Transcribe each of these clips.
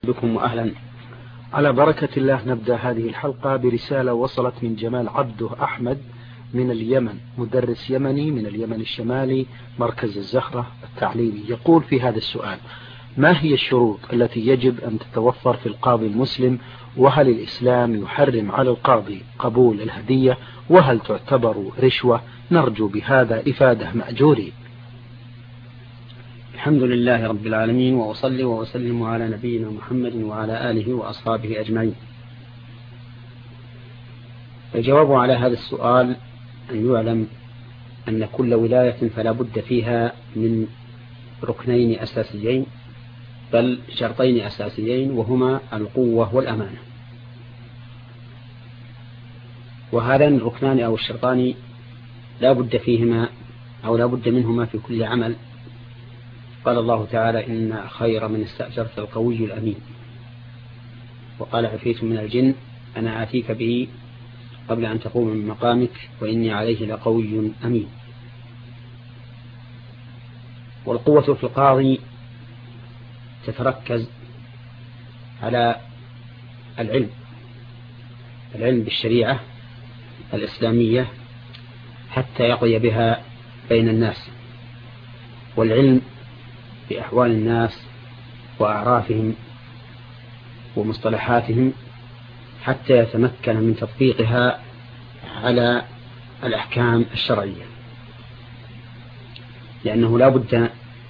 بكم وأهلا. على بركة الله نبدأ هذه الحلقة برسالة وصلت من جمال عبده أحمد من اليمن، مدرس يمني من اليمن الشمالي، مركز الزهرة التعليمي. يقول في هذا السؤال: ما هي الشروط التي يجب أن تتوفر في القاضي المسلم؟ وهل الإسلام يحرم على القاضي قبول الهدية؟ وهل تعتبر رشوة؟ نرجو بهذا إفادة مأجورين. الحمد لله رب العالمين، وأصلي وأسلم على نبينا محمد وعلى آله وأصحابه أجمعين. الجواب على هذا السؤال أن يعلم أن كل ولاية فلا بد فيها من ركنين أساسيين، بل شرطين أساسيين، وهما القوة والأمانة. وهذان الركنان أو الشرطان لا بد فيهما أو لا بد منهما في كل عمل. قال الله تعالى: إن خير من استأجرت القوي الأمين. وقال عفريت من الجن: أنا آتيك به قبل أن تقوم من مقامك وإني عليه لقوي أمين. والقوة في القاضي تتركز على العلم بالشريعة الإسلامية حتى يقضي بها بين الناس، والعلم بأحوال الناس وأعرافهم ومصطلحاتهم حتى يتمكن من تطبيقها على الأحكام الشرعية، لأنه لا بد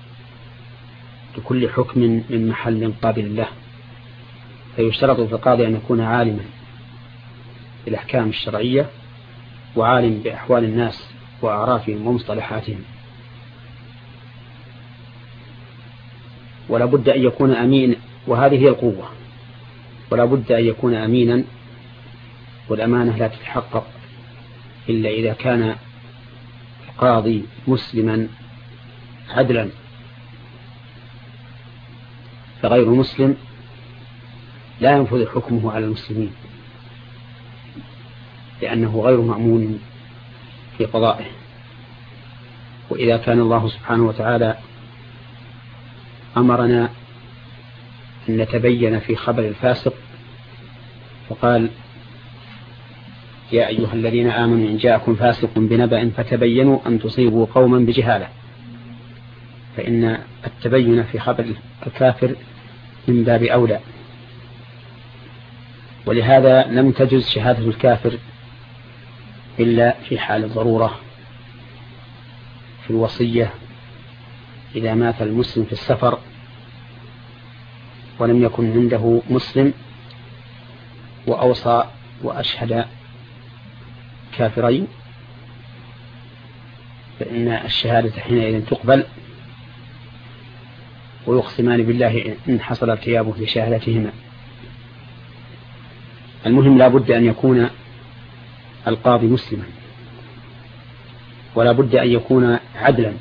لكل حكم من محل قابل له، فيشترط في القاضي أن يكون عالما بالأحكام الشرعية وعالم بأحوال الناس وأعرافهم ومصطلحاتهم. ولا بد أن يكون أمين، وهذه هي القوة. ولا بد أن يكون أمينا، والأمانة لا تتحقق إلا إذا كان القاضي مسلما عدلا، فغير مسلم لا ينفذ حكمه على المسلمين، لأنه غير مأمون في قضائه. وإذا كان الله سبحانه وتعالى أمرنا أن نتبين في خبر الفاسق، فقال: يا أيها الذين آمنوا إن جاءكم فاسق بنبأ فتبينوا أن تصيبوا قوما بجهالة، فإن التبين في خبر الكافر من باب أولى. ولهذا لم تجز شهادة الكافر إلا في حال الضرورة، في الوصية إذا مات المسلم في السفر ولم يكن عنده مسلم وأوصى وأشهد كافرين، فإن الشهادة حينئذ تقبل، ويقسمان بالله إن حصل ارتيابه في شهادتهما. المهم لا بد أن يكون القاضي مسلما، ولا بد أن يكون عدلا،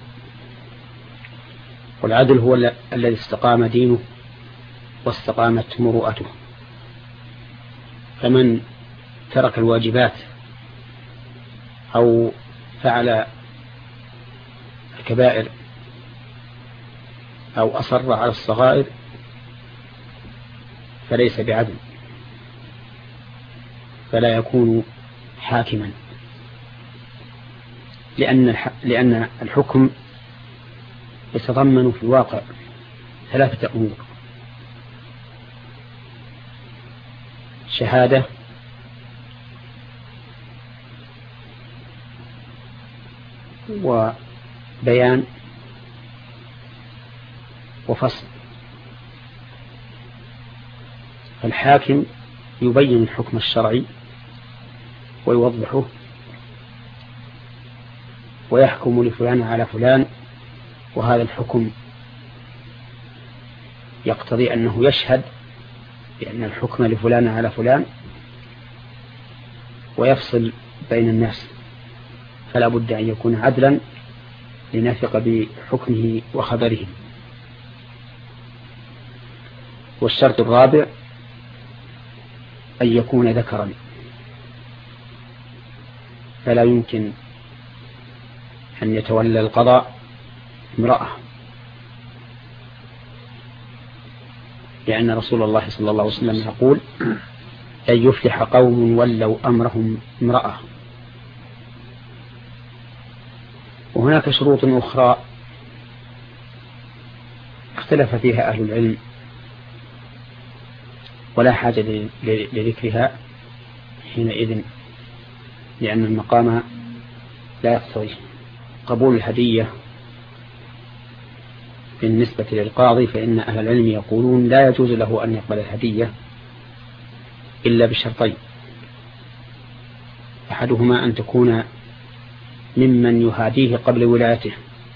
والعدل هو الذي استقام دينه واستقامت مروءته. فمن ترك الواجبات أو فعل الكبائر أو أصر على الصغائر فليس بعدل، فلا يكون حاكما، لأن الحكم يتضمن في الواقع ثلاثة أمور: شهادة، وبيان، وفصل. الحاكم يبين الحكم الشرعي ويوضحه، ويحكم لفلان على فلان، وهذا الحكم يقتضي أنه يشهد بأن الحكم لفلان على فلان، ويفصل بين الناس، فلا بد أن يكون عدلا لنثق بحكمه وخبره. والشرط الرابع أن يكون ذكرا، فلا يمكن أن يتولى القضاء امرأة، لأن رسول الله صلى الله عليه وسلم يقول أن يفلح قوم ولوا أمرهم امرأة. وهناك شروط أخرى اختلف فيها أهل العلم ولا حاجة لذكرها حينئذ، لأن المقام لا يقتضي. قبول الهدية بالنسبة للقاضي فإن أهل العلم يقولون لا يجوز له أن يقبل الهدية إلا بشرطين: أحدهما أن تكون ممن يهاديه قبل ولايته،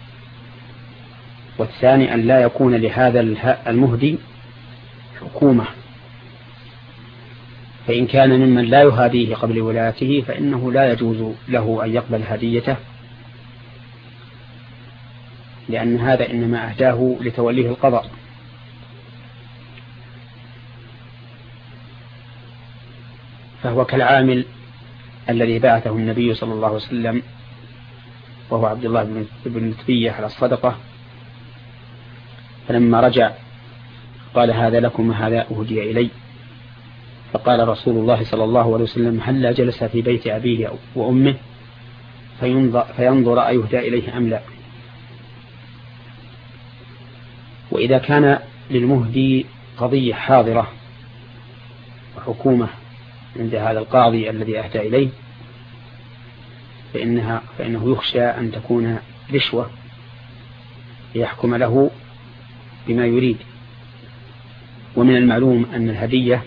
والثاني أن لا يكون لهذا المهدي حكومة، فإن كان ممن لا يهاديه قبل ولايته فإنه لا يجوز له أن يقبل هديته، لأن هذا إنما أهداه لتوليه القضاء. فهو كالعامل الذي بعثه النبي صلى الله عليه وسلم وهو عبد الله بن متبية على الصدقة، فلما رجع قال: هذا لكم وهذا أهدي إلي. فقال رسول الله صلى الله عليه وسلم: هلا جلس في بيت أبيه وأمه فينظر أيهدى إليه أم لا. وإذا كان للمهدي قضية حاضرة وحكومة عند هذا القاضي الذي أهدى إليه فإنه يخشى أن تكون رشوة ليحكم له بما يريد. ومن المعلوم أن الهدية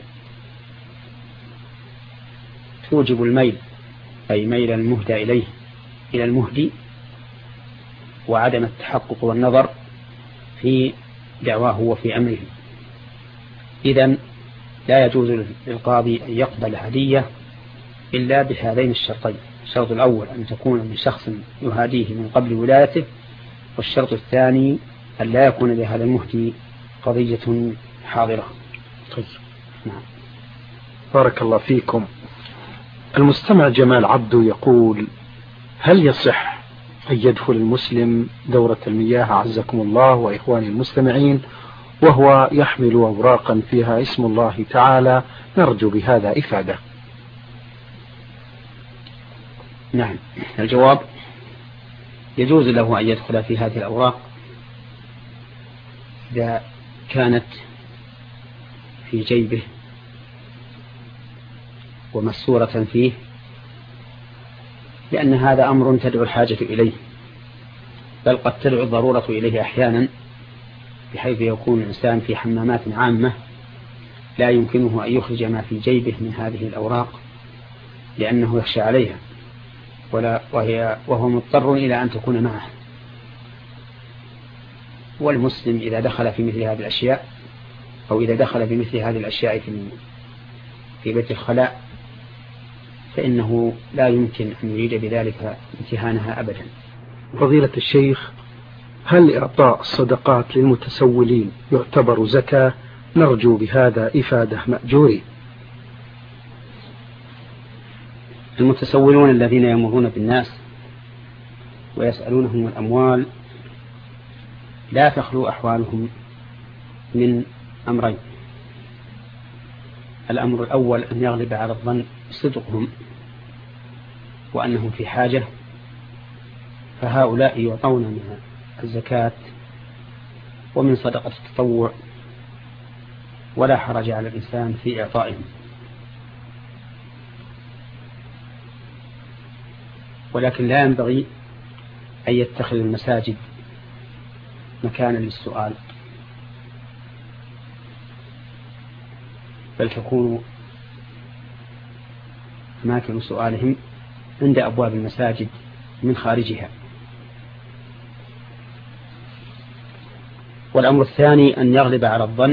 توجب الميل، أي ميل المهدى إليه إلى المهدي، وعدم التحقق والنظر في دعواه وفي أمره. إذن لا يجوز للقاضي أن يقبل هدية إلا بهذين الشرطين: الشرط الأول أن تكون من شخص يهاديه من قبل ولايته، والشرط الثاني أن لا يكون لهذا المهدي قضية حاضرة. طيب. نعم. بارك الله فيكم. المستمع جمال عبده يقول: هل يصح أن يدخل المسلم دورة المياه أعزكم الله وإخواني المستمعين وهو يحمل أوراقا فيها اسم الله تعالى، نرجو بهذا إفادة؟ نعم، الجواب: يجوز له أن يدخل في هذه الأوراق إذا كانت في جيبه ومسورة فيه، لأن هذا أمر تدعو الحاجة إليه، بل قد تدعو الضرورة إليه أحيانا، بحيث يكون الإنسان في حمامات عامة لا يمكنه أن يخرج ما في جيبه من هذه الأوراق لأنه يخشى عليها، وهو مضطر إلى أن تكون معه. والمسلم إذا دخل في مثل هذه الأشياء، أو إذا دخل بمثل هذه الأشياء في بيت الخلاء، فإنه لا يمكن أن يريد بذلك امتهانها أبدا. فضيلة الشيخ، هل إعطاء الصدقات للمتسولين يعتبر زكاة؟ نرجو بهذا إفادة مأجورين. المتسولون الذين يمرون بالناس ويسألونهم الأموال لا تخلو أحوالهم من أمرين: الأمر الأول أن يغلب على الظن صدقهم وأنهم في حاجة، فهؤلاء يعطون من الزكاة ومن صدقة التطوع، ولا حرج على الإنسان في إعطائهم. ولكن لا ينبغي أن يتخذ المساجد مكانا للسؤال، بل تكون أماكن سؤالهم عند أبواب المساجد من خارجها. والأمر الثاني أن يغلب على الظن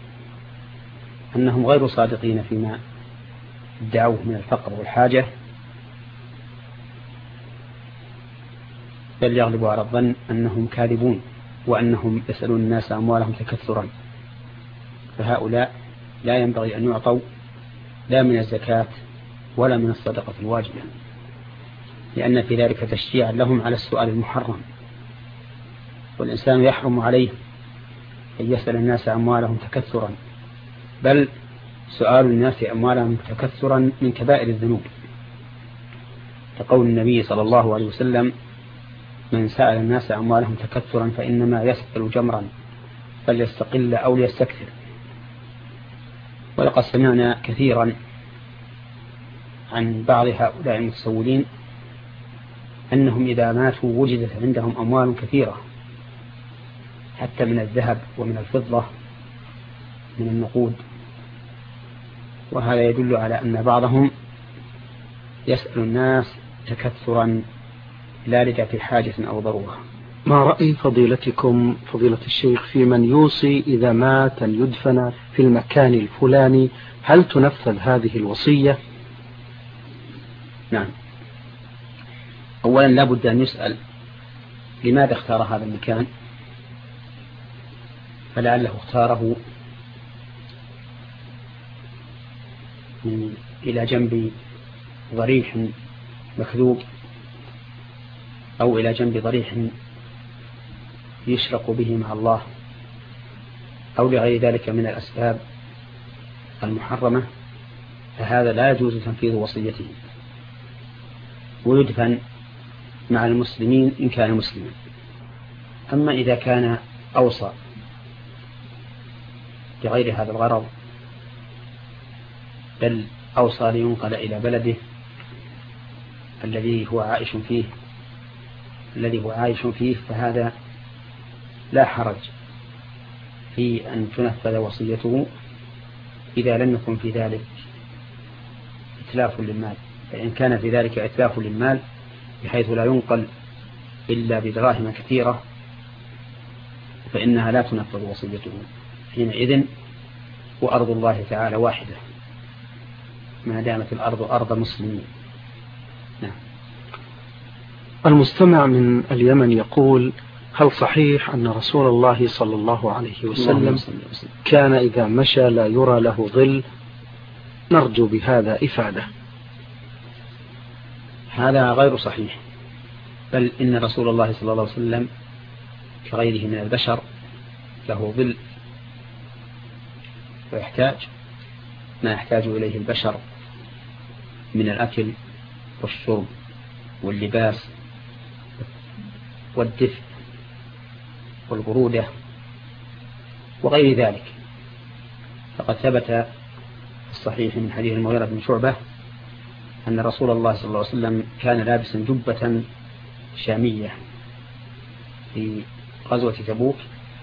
أنهم غير صادقين فيما ادعوه من الفقر والحاجة، بل يغلب على الظن أنهم كاذبون وأنهم يسألون الناس أموالهم تكثرا، فهؤلاء لا ينبغي أن يعطوا لا من الزكاة ولا من الصدقة الواجبة، لأن في ذلك تشجيعا لهم على السؤال المحرم. والإنسان يحرم عليه أن يسأل الناس أموالهم تكثرا بل سؤال الناس أموالهم تكثرا من كبائر الذنوب، كقول النبي صلى الله عليه وسلم: من سأل الناس أموالهم تكثرا فإنما يسأل جمرا فليستقل أو ليستكثر. ولقد سمعنا كثيرا عن بعض هؤلاء المتسولين أنهم إذا ماتوا وجدت عندهم أموال كثيرة حتى من الذهب ومن الفضة من النقود، وهذا يدل على أن بعضهم يسأل الناس تكثرا لا لدافع حاجة أو ضرورة. ما رأي فضيلتكم فضيلة الشيخ في من يوصي إذا مات أن يدفن في المكان الفلاني؟ هل تنفذ هذه الوصية؟ نعم، أولا لا بد أن يسأل لماذا اختار هذا المكان، فلعله اختاره إلى جنب ضريح مكذوب أو إلى جنب ضريح يشرق به مع الله أو لغير ذلك من الأسباب المحرمة، فهذا لا يجوز تنفيذ وصيته، ويدفن مع المسلمين إن كان مسلما. أما إذا كان أوصى لغير هذا الغرض، بل أوصى لينقل إلى بلده الذي هو عائش فيه فهذا لا حرج في أن تنفذ وصيته إذا لم يكن في ذلك إتلاف للمال. فإن كان في ذلك إتلاف للمال بحيث لا ينقل إلا بدراهم كثيرة فإنها لا تنفذ وصيته حينئذ، وأرض الله تعالى واحدة ما دامت الأرض أرض مسلمين. نعم. المستمع من اليمن يقول: هل صحيح أن رسول الله صلى الله عليه وسلم كان إذا مشى لا يرى له ظل؟ نرجو بهذا إفادة. هذا غير صحيح، بل إن رسول الله صلى الله عليه وسلم كغيره من البشر له ظل، ويحتاج ما يحتاج إليه البشر من الأكل والشرب واللباس والدفء والبرودة وغير ذلك. فقد ثبت في الصحيح من حديث المغيرة بن شعبة أن رسول الله صلى الله عليه وسلم كان لابسا جبة شامية في غزوة تبوك،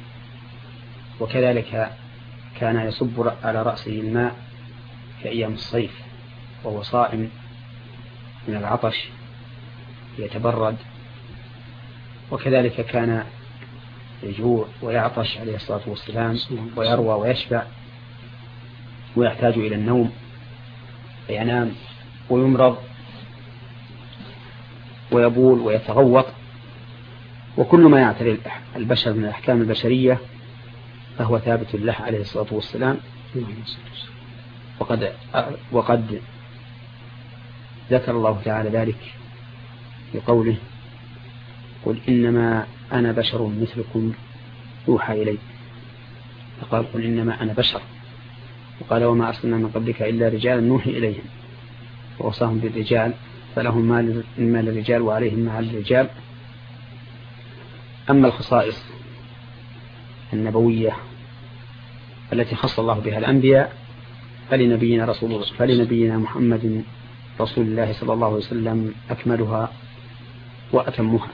وكذلك كان يصب على رأسه الماء في أيام الصيف وهو صائم من العطش يتبرد، وكذلك كان يجوع ويعطش عليه الصلاة والسلام ويروى ويشبع ويحتاج إلى النوم فينام ويمرض ويبول ويتغوط، وكل ما يعتري البشر من الأحكام البشرية فهو ثابت له عليه الصلاة والسلام. وقد ذكر الله تعالى ذلك في قوله: قل إنما أنا بشر مثلكم يوحى إلي. فقال: قل إنما أنا بشر، وقال: وما أرسلنا من قبلك إلا رجالا نوحي إليهم، ووصاهم بالرجال فلهم ما للرجال وعليهم ما على الرجال. أما الخصائص النبوية التي خص الله بها الأنبياء فلنبينا محمد رسول الله صلى الله عليه وسلم أكملها وأتمها.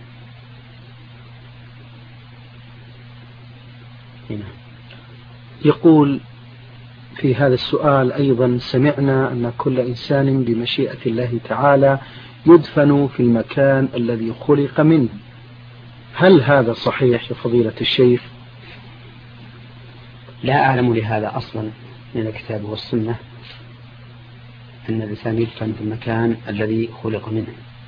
هنا يقول في هذا السؤال أيضا: سمعنا أن كل إنسان بمشيئة الله تعالى يدفن في المكان الذي خلق منه، هل هذا صحيح يا فضيلة الشيخ؟ لا أعلم لهذا أصلا من الكتاب والسنة أن الإنسان يدفن في المكان الذي خلق منه،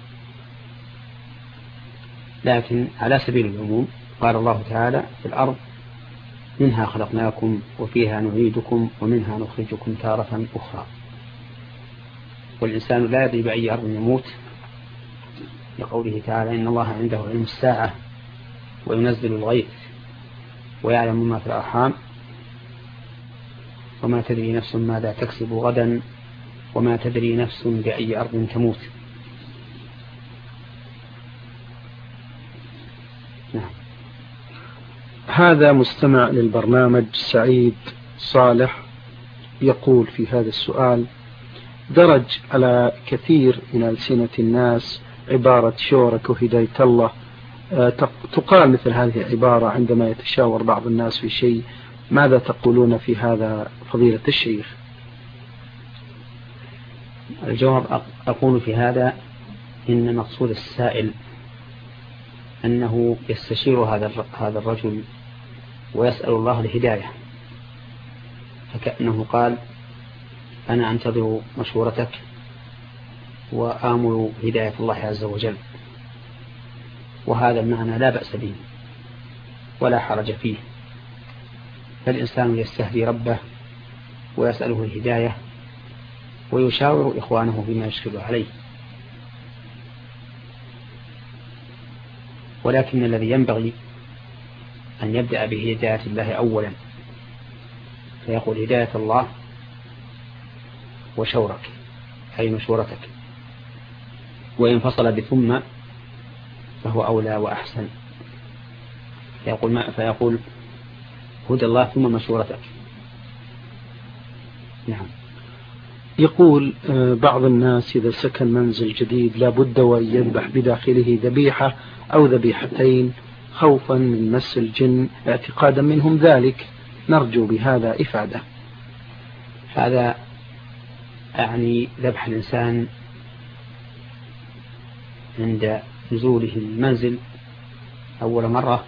لكن على سبيل العموم قال الله تعالى: في الأرض منها خلقناكم وفيها نعيدكم ومنها نخرجكم تارة أخرى. والإنسان لا يدري بأي أرض يموت، لقوله تعالى: إن الله عنده علم الساعة وينزل الغيث ويعلم ما في الأرحام وما تدري نفس ماذا تكسب غدا وما تدري نفس بأي أرض تموت. نعم. هذا مستمع للبرنامج سعيد صالح يقول في هذا السؤال: درج على كثير من ألسنة الناس عبارة شورك وهداية الله، تقال مثل هذه العبارة عندما يتشاور بعض الناس في شيء، ماذا تقولون في هذا فضيلة الشيخ؟ الجواب أقول في هذا إن مقصود السائل أنه يستشير هذا الرجل ويسأل الله الهداية، فكأنه قال: أنا أنتظر مشورتك وآمل هداية الله عز وجل. وهذا المعنى لا بأس به ولا حرج فيه، فالإنسان يستهدي ربه ويسأله الهداية ويشاور إخوانه بما يشكل عليه. ولكن الذي ينبغي أن يبدأ بهداية الله أولا، فيقول: هداية الله وشورك أي مشورتك، وإن فصل بثم فهو أولى وأحسن، فيقول هدى الله ثم مشورتك. نعم. يقول بعض الناس إذا سكن منزل جديد لا بد وأن يذبح بداخله ذبيحة أو ذبيحتين خوفا من مس الجن اعتقادا منهم ذلك، نرجو بهذا إفادة. هذا يعني ذبح الإنسان عند نزوله المنزل أول مرة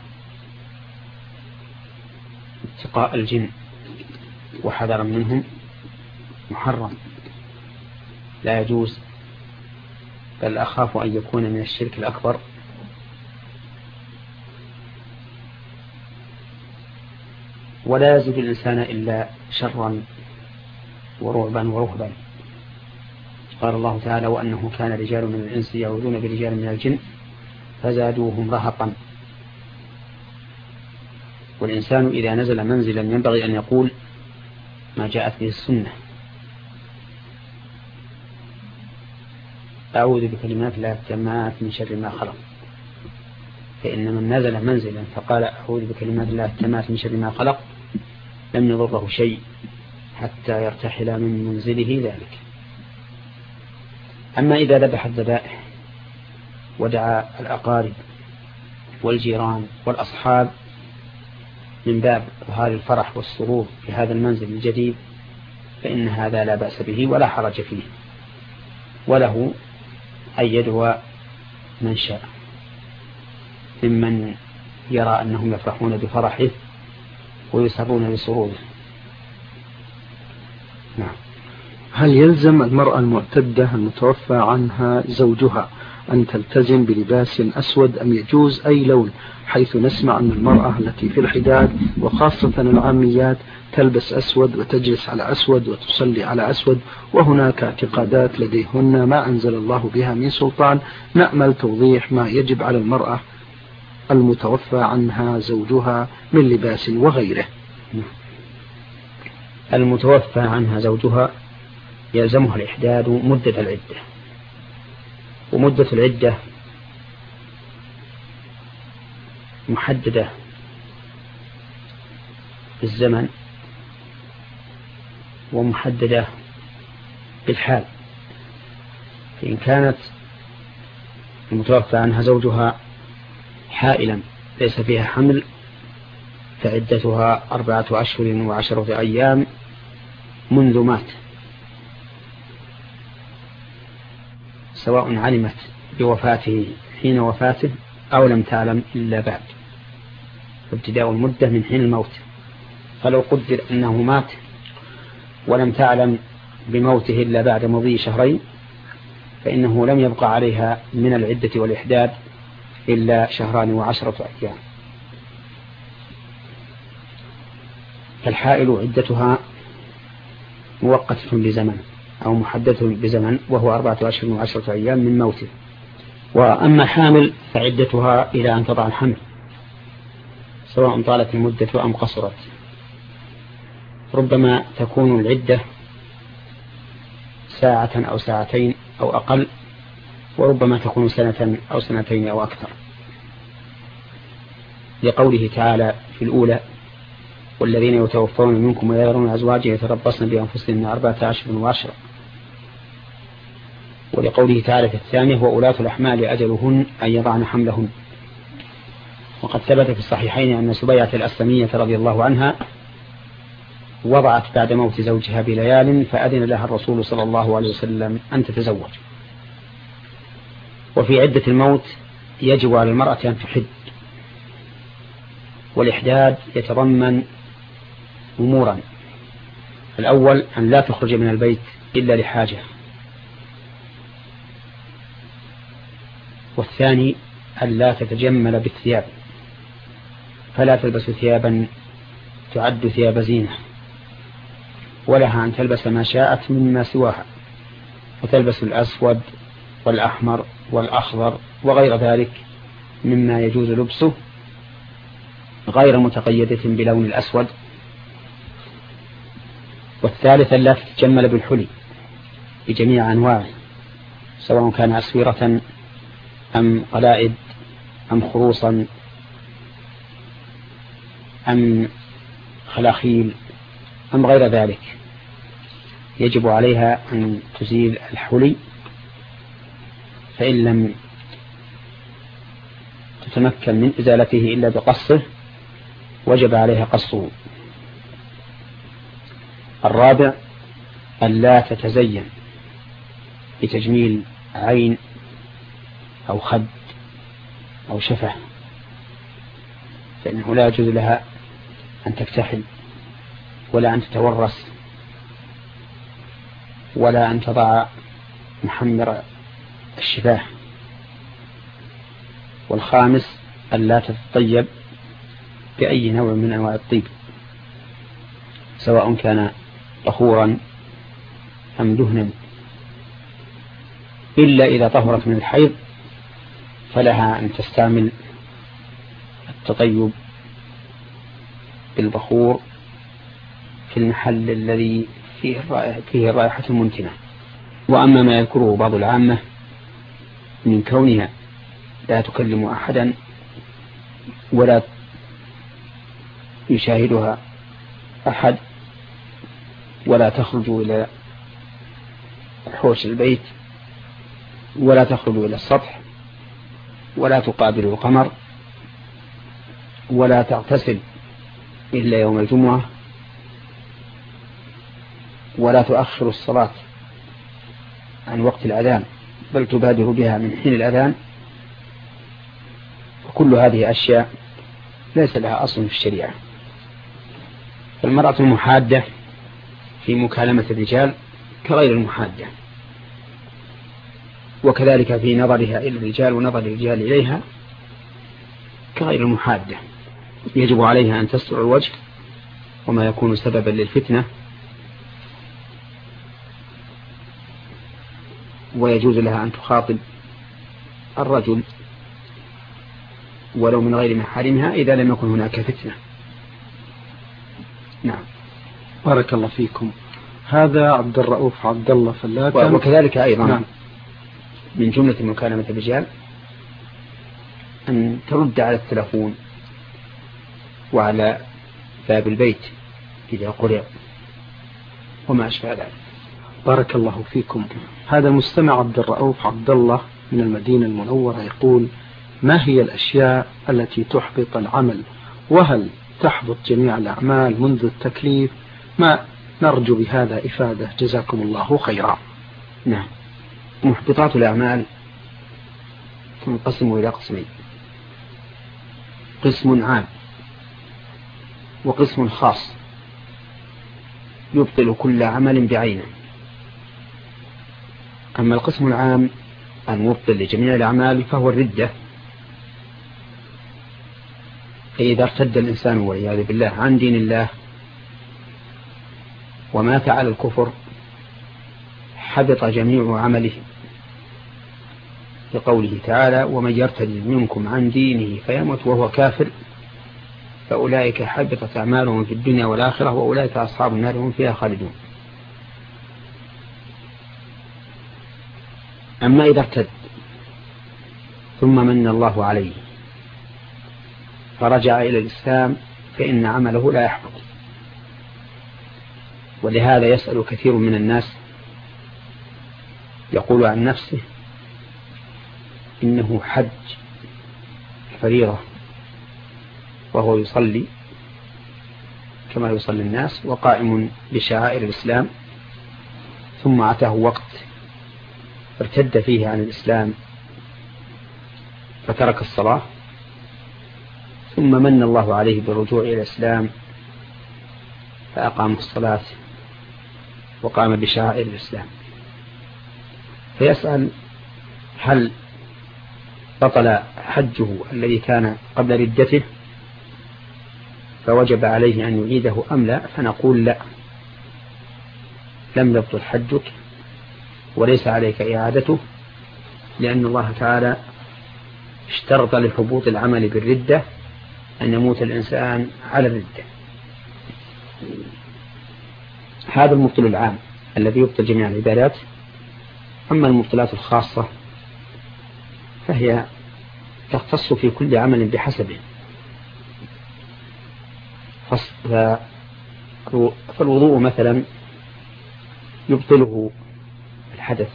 اتقاء الجن وحذرا منهم محرم لا يجوز، بل أخاف أن يكون من الشرك الأكبر. ولا يزيد الإنسان إلا شرا ورعبا ورهبا. قال الله تعالى: وأنه كان رجال من الإنس يعوذون برجال من الجن فزادوهم رهقا. والإنسان إذا نزل منزلا ينبغي أن يقول ما جاءت به السنة: أعوذ بكلمات الله التامات من شر ما خلق. فإن من نزل منزلا فقال أعوذ بكلمات الله التامات من شر ما خلق لم يضره شيء حتى يرتحل من منزله ذلك. أما إذا ذبح الذبائح ودعا الأقارب والجيران والأصحاب من باب إظهار الفرح والسرور في هذا المنزل الجديد فإن هذا لا بأس به ولا حرج فيه، وله أن يدعو من شاء ممن يرى أنهم يفرحون بفرحه ويسرون بسروره. نعم. هل يلزم المرأة المعتدة المتوفى عنها زوجها أن تلتزم بلباس أسود أم يجوز أي لون، حيث نسمع أن المرأة التي في الحداد وخاصة العاميات تلبس أسود وتجلس على أسود وتصلي على أسود، وهناك اعتقادات لديهن ما أنزل الله بها من سلطان، نأمل توضيح ما يجب على المرأة المتوفى عنها زوجها من لباس وغيره. المتوفى عنها زوجها يلزمها الإحداد مدة العدة، ومدة العدة محددة بالزمن ومحددة بالحال. فإن كانت المتوفى عنها زوجها حائلا ليس فيها حمل فعدتها 4 أشهر و10 أيام منذ مات، سواء علمت بوفاته حين وفاته أو لم تعلم إلا بعد، فابتداء المدة من حين الموت. فلو قدر أنه مات ولم تعلم بموته إلا بعد مضي 2 شهر فإنه لم يبقى عليها من العدة والإحداد إلا 2 و10 أيام. فالحائل عدتها موقتة بزمن أو محددة بزمن وهو 4 أشهر و10 أيام من موته. وأما حامل فعدتها إلى أن تضع الحمل سواء طالت المدة أم قصرت. ربما تكون العدة ساعة أو ساعتين أو أقل، وربما تكون سنة أو سنتين أو أكثر، لقوله تعالى في الأولى: والذين يتوفون منكم ويذرون أزواجا يتربصن بأنفسهن 14 و10، ولقوله تعالى في الثانية: وأولاة الأحمال أجلهن أن يضعن حملهن. وقد ثبت في الصحيحين أن سبيعة الأسلمية رضي الله عنها وضعت بعد موت زوجها بليال، فأذن لها الرسول صلى الله عليه وسلم أن تتزوج. وفي عدة الموت يجب على المرأة أن تحد، والإحداد يتضمن أمورا: الأول أن لا تخرج من البيت إلا لحاجة، والثاني أن لا تتجمل بالثياب، فلا تلبس ثيابا تعد ثياب زينة، ولها أن تلبس ما شاءت مما سواها، وتلبس الأسود والأحمر والأخضر وغير ذلك مما يجوز لبسه، غير متقيدة بلون الأسود. والثالث لا تتجمل بالحلي بجميع أنواعه، سواء كان أسورة أم قلائد أم خروصا أم خلاخيل أم غير ذلك. يجب عليها أن تزيل الحلي، فإن لم تتمكن من إزالته إلا بقصه وجب عليها قصه. الرابع أن لا تتزين بتجميل عين أو خد أو شفة، فإنه لا يجوز لها أن تكتحل ولا أن تتورس ولا أن تضع محمر الشفاه. والخامس أن لا تتطيب بأي نوع من أنواع الطيب، سواء كان طهورا أم دهنا، إلا إذا طهرت من الحيض فلها أن تستعمل التطيب بالبخور في المحل الذي فيه الرائحة المنتنة. وأما ما يذكره بعض العامة من كونها لا تكلم أحدا ولا يشاهدها أحد ولا تخرج إلى حوش البيت ولا تخرج إلى السطح ولا تقابل القمر ولا تغتسل إلا يوم الجمعة ولا تؤخر الصلاة عن وقت الأذان بل تبادر بها من حين الأذان، وكل هذه أشياء ليس لها أصل في الشريعة. فالمرأة المحادة في مكالمة الرجال كغير المحادة، وكذلك في نظرها إلى الرجال ونظر الرجال إليها كغير المحادة. يجب عليها أن تستر الوجه وما يكون سببا للفتنة، ويجوز لها أن تخاطب الرجل ولو من غير محارمها إذا لم يكن هناك فتنة. نعم. بارك الله فيكم. هذا عبد الرؤوف عبد الله فلاكة. وكذلك أيضا نعم. من جملة مكالمة الرجال أن ترد على التلفون وعلى باب البيت إذا قرئ وما أشبه ذلك. بارك الله فيكم. هذا المستمع عبد الرؤوف عبد الله من المدينة المنورة يقول: ما هي الأشياء التي تحبط العمل، وهل تحبط جميع الأعمال منذ التكليف؟ ما نرجو بهذا إفادة، جزاكم الله خيرا. نعم. محبطات الأعمال تنقسم إلى قسمين: قسم عام وقسم خاص يبطل كل عمل بعينه. أما القسم العام المبطل لجميع الأعمال فهو الردة، فإذا ارتد الإنسان والعياذ بالله عن دين الله ومات على الكفر حبط جميع عمله، لقوله تعالى: ومن يرتد منكم عن دينه فيمت وهو كافر فأولئك حبطت أعمالهم في الدنيا والآخرة وأولئك أصحاب النار هم فيها خالدون. أما إذا ارتد ثم من الله عليه فرجع إلى الإسلام فإن عمله لا يحبط. ولهذا يسأل كثير من الناس يقول عن نفسه إنه حج فريضة وهو يصلي كما يصلي الناس وقائم بشعائر الإسلام، ثم أتاه وقت ارتد فيه عن الإسلام فترك الصلاة، ثم من الله عليه بالرجوع إلى الإسلام فأقام الصلاة وقام بشعائر الإسلام. فيسأل هل بطل حجه الذي كان قبل ردته فوجب عليه أن يعيده أم لا؟ فنقول لا، لم يبطل حجك وليس عليك إعادته، لأن الله تعالى اشترط لحبوط العمل بالردة أن يموت الإنسان على الردة. هذا المبطل العام الذي يبطل جميع العبادات. أما المبطلات الخاصة فهي تختص في كل عمل بحسبه. فالوضوء مثلا يبطله الحدث،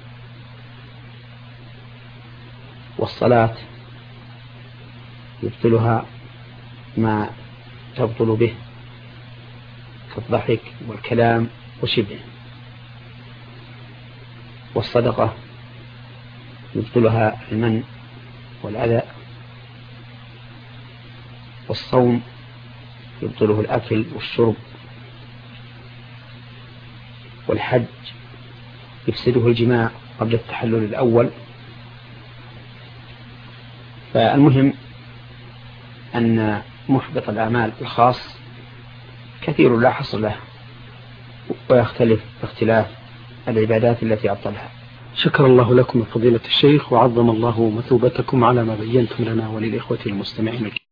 والصلاة يبطلها ما تبطل به كالضحك والكلام وشبه، والصدقة يبطلها المن والأذى، والصوم يبطله الأكل والشرب، والحج يفسده الجماع قبل التحلل الأول. فالمهم أن محبط الأعمال الخاص كثير لا حصر له، ويختلف باختلاف العبادات التي أبطلها. شكر الله لكم فضيلة الشيخ، وعظم الله مثوبتكم على ما بينتم لنا وللإخوة المستمعين.